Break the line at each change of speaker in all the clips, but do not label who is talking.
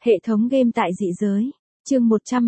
Hệ thống game tại dị giới. Chương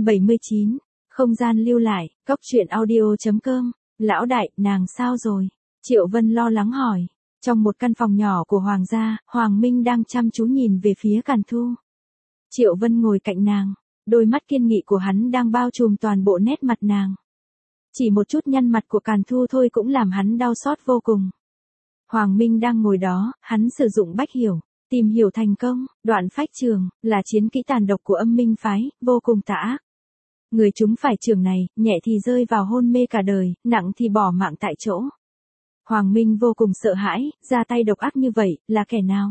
179. Không gian lưu lại. Cốc truyện audio.com. Lão đại, nàng sao rồi? Triệu Vân lo lắng hỏi. Trong một căn phòng nhỏ của Hoàng gia, Hoàng Minh đang chăm chú nhìn về phía Càn Thu. Triệu Vân ngồi cạnh nàng. Đôi mắt kiên nghị của hắn đang bao trùm toàn bộ nét mặt nàng. Chỉ một chút nhăn mặt của Càn Thu thôi cũng làm hắn đau xót vô cùng. Hoàng Minh đang ngồi đó, hắn sử dụng bách hiểu. Tìm hiểu thành công, đoạn phách trường, là chiến kỹ tàn độc của Âm Minh phái, vô cùng tà ác. Người chúng phải trường này, nhẹ thì rơi vào hôn mê cả đời, nặng thì bỏ mạng tại chỗ. Hoàng Minh vô cùng sợ hãi, ra tay độc ác như vậy, là kẻ nào?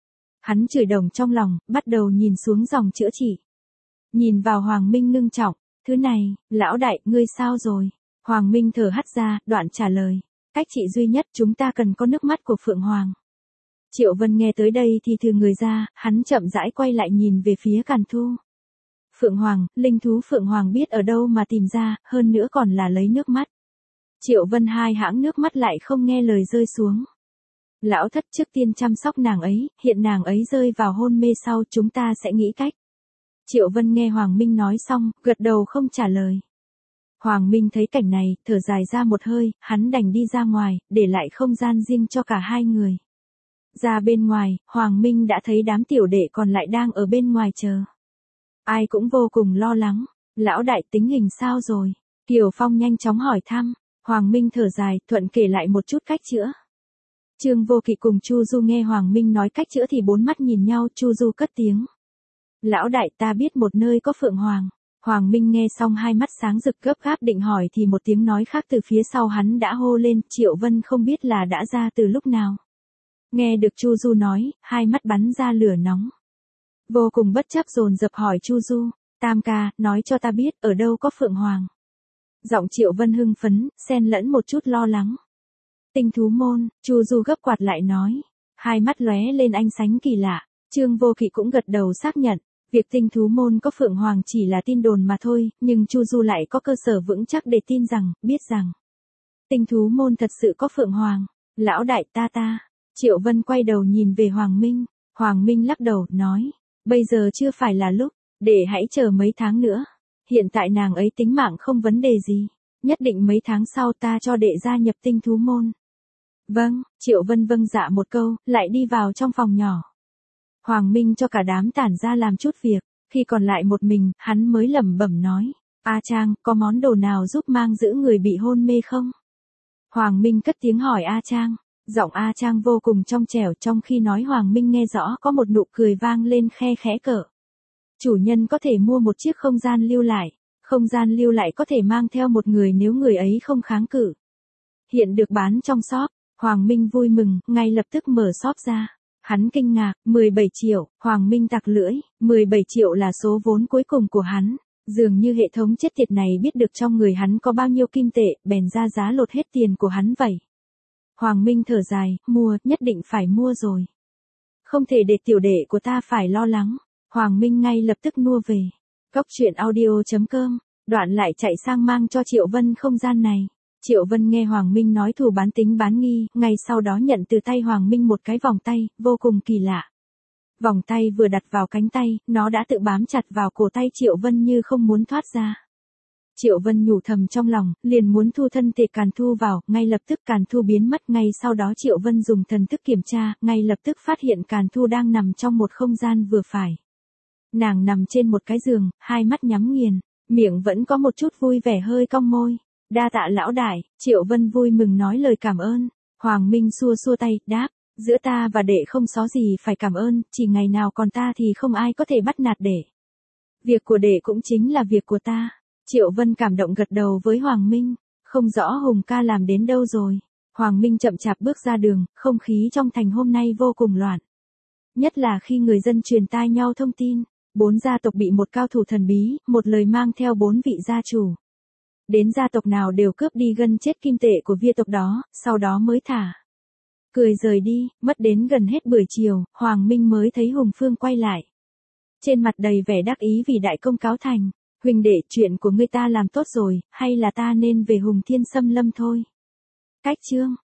Hắn chửi đồng trong lòng, bắt đầu nhìn xuống dòng chữa trị. Nhìn vào Hoàng Minh ngưng trọng, thứ này, lão đại, ngươi sao rồi? Hoàng Minh thở hắt ra, đoạn trả lời. Cách trị duy nhất chúng ta cần có nước mắt của Phượng Hoàng. Triệu Vân nghe tới đây thì thừ người ra, hắn chậm rãi quay lại nhìn về phía Càn Thu. Phượng Hoàng, linh thú Phượng Hoàng biết ở đâu mà tìm ra, hơn nữa còn là lấy nước mắt. Triệu Vân hai hãng nước mắt lại không nghe lời rơi xuống. Lão thất trước tiên chăm sóc nàng ấy, hiện nàng ấy rơi vào hôn mê sau chúng ta sẽ nghĩ cách. Triệu Vân nghe Hoàng Minh nói xong, gật đầu không trả lời. Hoàng Minh thấy cảnh này, thở dài ra một hơi, hắn đành đi ra ngoài, để lại không gian riêng cho cả hai người. Ra bên ngoài, Hoàng Minh đã thấy đám tiểu đệ còn lại đang ở bên ngoài chờ. Ai cũng vô cùng lo lắng. Lão đại tính hình sao rồi? Kiều Phong nhanh chóng hỏi thăm. Hoàng Minh thở dài, thuận kể lại một chút cách chữa. Trương Vô Kỵ cùng Chu Du nghe Hoàng Minh nói cách chữa thì bốn mắt nhìn nhau, Chu Du cất tiếng. Lão đại, ta biết một nơi có Phượng Hoàng. Hoàng Minh nghe xong hai mắt sáng rực gấp gáp định hỏi thì một tiếng nói khác từ phía sau hắn đã hô lên, Triệu Vân không biết là đã ra từ lúc nào. Nghe được Chu Du nói, hai mắt bắn ra lửa nóng. Vô cùng bất chấp dồn dập hỏi Chu Du, Tam ca, nói cho ta biết ở đâu có Phượng Hoàng. Giọng Triệu Vân hưng phấn, xen lẫn một chút lo lắng. Tinh thú môn, Chu Du gấp quạt lại nói. Hai mắt lóe lên ánh sáng kỳ lạ, Trương Vô Kỵ cũng gật đầu xác nhận. Việc tinh thú môn có Phượng Hoàng chỉ là tin đồn mà thôi, nhưng Chu Du lại có cơ sở vững chắc để tin rằng, biết rằng. Tinh thú môn thật sự có Phượng Hoàng. Lão đại ta. Triệu Vân quay đầu nhìn về Hoàng Minh. Hoàng Minh lắc đầu, nói. Bây giờ chưa phải là lúc, để hãy chờ mấy tháng nữa. Hiện tại nàng ấy tính mạng không vấn đề gì. Nhất định mấy tháng sau ta cho đệ gia nhập tinh thú môn. Vâng, Triệu Vân vâng dạ một câu, lại đi vào trong phòng nhỏ. Hoàng Minh cho cả đám tản ra làm chút việc. Khi còn lại một mình, hắn mới lẩm bẩm nói. A Trang, có món đồ nào giúp mang giữ người bị hôn mê không? Hoàng Minh cất tiếng hỏi A Trang. Giọng A Trang vô cùng trong trẻo, trong khi nói Hoàng Minh nghe rõ có một nụ cười vang lên khe khẽ cỡ. Chủ nhân có thể mua một chiếc không gian lưu lại. Không gian lưu lại có thể mang theo một người nếu người ấy không kháng cự. Hiện được bán trong shop. Hoàng Minh vui mừng, ngay lập tức mở shop ra. Hắn kinh ngạc, 17 triệu, Hoàng Minh tặc lưỡi, 17 triệu là số vốn cuối cùng của hắn. Dường như hệ thống chết tiệt này biết được trong người hắn có bao nhiêu kim tệ, bèn ra giá lột hết tiền của hắn vậy. Hoàng Minh thở dài, mua, nhất định phải mua rồi. Không thể để tiểu đệ của ta phải lo lắng. Hoàng Minh ngay lập tức mua về. Cốc truyện audio.com, đoạn lại chạy sang mang cho Triệu Vân không gian này. Triệu Vân nghe Hoàng Minh nói thù bán tính bán nghi, ngay sau đó nhận từ tay Hoàng Minh một cái vòng tay, vô cùng kỳ lạ. Vòng tay vừa đặt vào cánh tay, nó đã tự bám chặt vào cổ tay Triệu Vân như không muốn thoát ra. Triệu Vân nhủ thầm trong lòng, liền muốn thu thân thể Càn Thu vào, ngay lập tức Càn Thu biến mất, ngay sau đó Triệu Vân dùng thần thức kiểm tra, ngay lập tức phát hiện Càn Thu đang nằm trong một không gian vừa phải. Nàng nằm trên một cái giường, hai mắt nhắm nghiền, miệng vẫn có một chút vui vẻ hơi cong môi. Đa tạ lão đại, Triệu Vân vui mừng nói lời cảm ơn. Hoàng Minh xua xua tay, đáp, giữa ta và đệ không có gì phải cảm ơn, chỉ ngày nào còn ta thì không ai có thể bắt nạt đệ. Việc của đệ cũng chính là việc của ta. Triệu Vân cảm động gật đầu với Hoàng Minh, không rõ Hùng ca làm đến đâu rồi. Hoàng Minh chậm chạp bước ra đường, không khí trong thành hôm nay vô cùng loạn. Nhất là khi người dân truyền tai nhau thông tin, 4 gia tộc bị một cao thủ thần bí, một lời mang theo 4 vị gia chủ. Đến gia tộc nào đều cướp đi gần chết kim tệ của vía tộc đó, sau đó mới thả. Cười rời đi, mất đến gần hết buổi chiều, Hoàng Minh mới thấy Hùng Phương quay lại. Trên mặt đầy vẻ đắc ý vì đại công cáo thành. Huỳnh đệ, chuyện của ngươi ta làm tốt rồi, hay là ta nên về Hùng Thiên Xâm Lâm thôi? Cách chương